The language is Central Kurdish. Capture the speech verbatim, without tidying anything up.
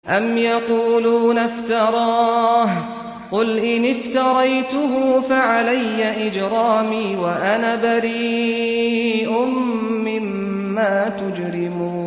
أَمْ يَقُولُونَ افْتَرَاهُ قُلْ إِنِ افْتَرَيْتُهُ فَعَلَيَّ إِجْرَامِي وَأَنَا بَرِيءٌ مِّمَّا تُجْرِمُونَ